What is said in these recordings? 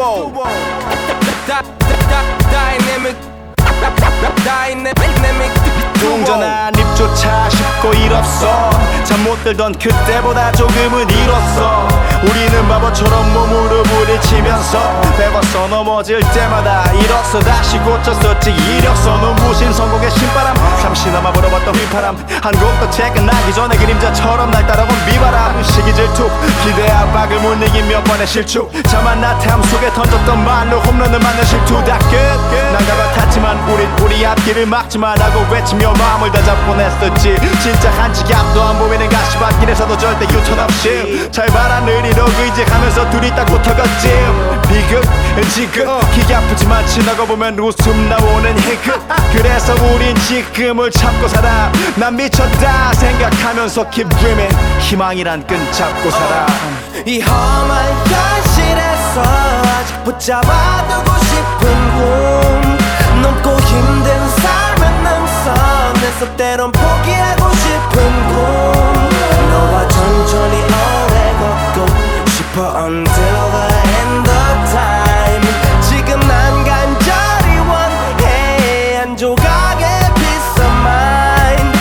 동전한 입조차 쉽고 일 없어. 잠 못 들던 그때보다 조금은 일었어. 우리는 바보처럼 몸으로 부딪히면서 배웠어. 넘어질 때마다 일었어. 다시 고쳤었지 이력서. 눈부신 성공의 신바람, 잠시나마 불어봤던 휘파람. 한 곡도 채 끝나기 전에 그림자처럼 날 따라온 비바람. 시기 질투, 기대 압박을 못 이긴 몇 번의 실축. 자만 나탐 속에 던졌던 말로 홈런을 맞는 실투. 다 끝 난가 같았지만 우리 앞길을 막지마 라고 외치며 마음을 다잡곤 했었지. 진짜 한치 앞도 안 보이는 가시밭길에서도 절대 유턴 없이 잘 봐라 느리로 의지하면서 둘이 딱 붙어갔지. 비극 지금 기가 아프지만 지나고 보면 웃음 나오는 희극. 그래서 우린 지금을 참고 살아. 난 미쳤다 생각하면서 keep dreaming. 희망이란 끈 잡고 살아. 이 험한 현실에서 아직 붙잡아두고 싶은 꿈, 넘고 힘든 삶은 능선에서 때론 포기하고 싶은 꿈. 너와 천천히 오래 걷고 싶어 until the end of time. 지금 난 간절히 원해 한 조각의 peace of mind.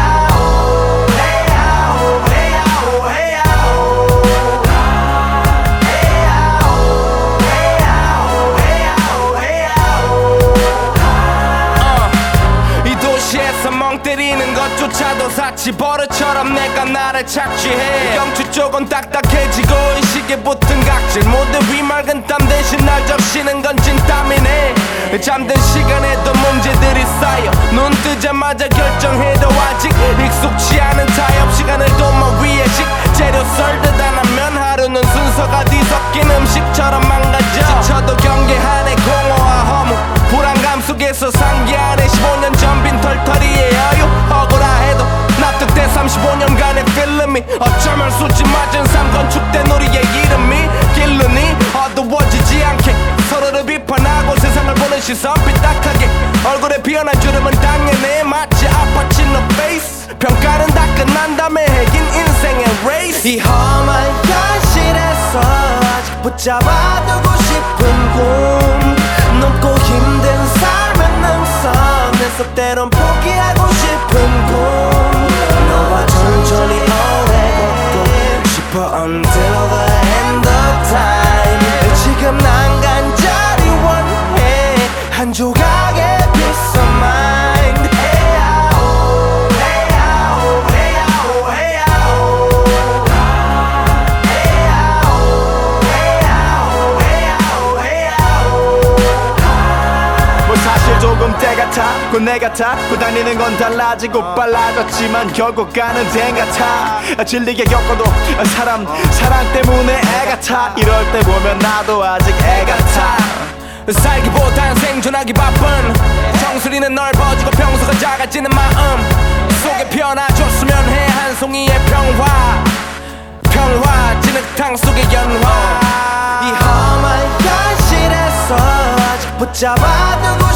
멍 때리는 것조차도 사치 버릇처럼 내가 나를 착취해. 경추 쪽은 딱딱해지고 의식에 붙은 각질 모두 위맑은 땀 대신 날 적시는 건 진땀이네. 잠든 시간에도 문제들이 쌓여 눈 뜨자마자 결정해도 아직 익숙치 않은 타협. 시간을 도마 위에 식재료 썰듯 안 하면 하루는 순서가 뒤섞인 음식처럼 망가져. 지쳐도 경계하네 공허와 허무 불안감 속에서 상기하네. 15년 전 빈 털터리의 여유 억울해도 납득돼. 35년간의 필름이 어쩌면 수치 맞은 삶 건축된 우리의 이름이 길르니 어두워지지 않게 서로를 비판하고 세상을 보는 시선 삐딱하게. 얼굴에 피어난 주름은 당연해 마치 아파친 너 페이스. 평가는 다 끝난 다음에 핵인 인생의 레이스. 이 험한 현실에서 아직 붙잡아두고 싶은 꿈, 넘고 힘든 삶은 능선에서 때론 포기하고 싶은 꿈. 너와 천천히 오래 걷고 싶어 until the end of time. 지금 난 간절히 원해 한 조각의 peace of mind. 조금 때 같아 곧 내 같아 고 다니는 건 달라지고 빨라졌지만 결국 가는 데 같아. 질리게 겪어도 사랑 때문에 애 같아. 이럴 때 보면 나도 아직 애 같아. 살기보단 생존하기 바쁜 정수리는 넓어지고 평소가 작아지는 마음 속에 피어나줬으면 해 한 송이의 평화 진흙탕 속의 연화. 이 험한 현실에서 아직 붙잡아두고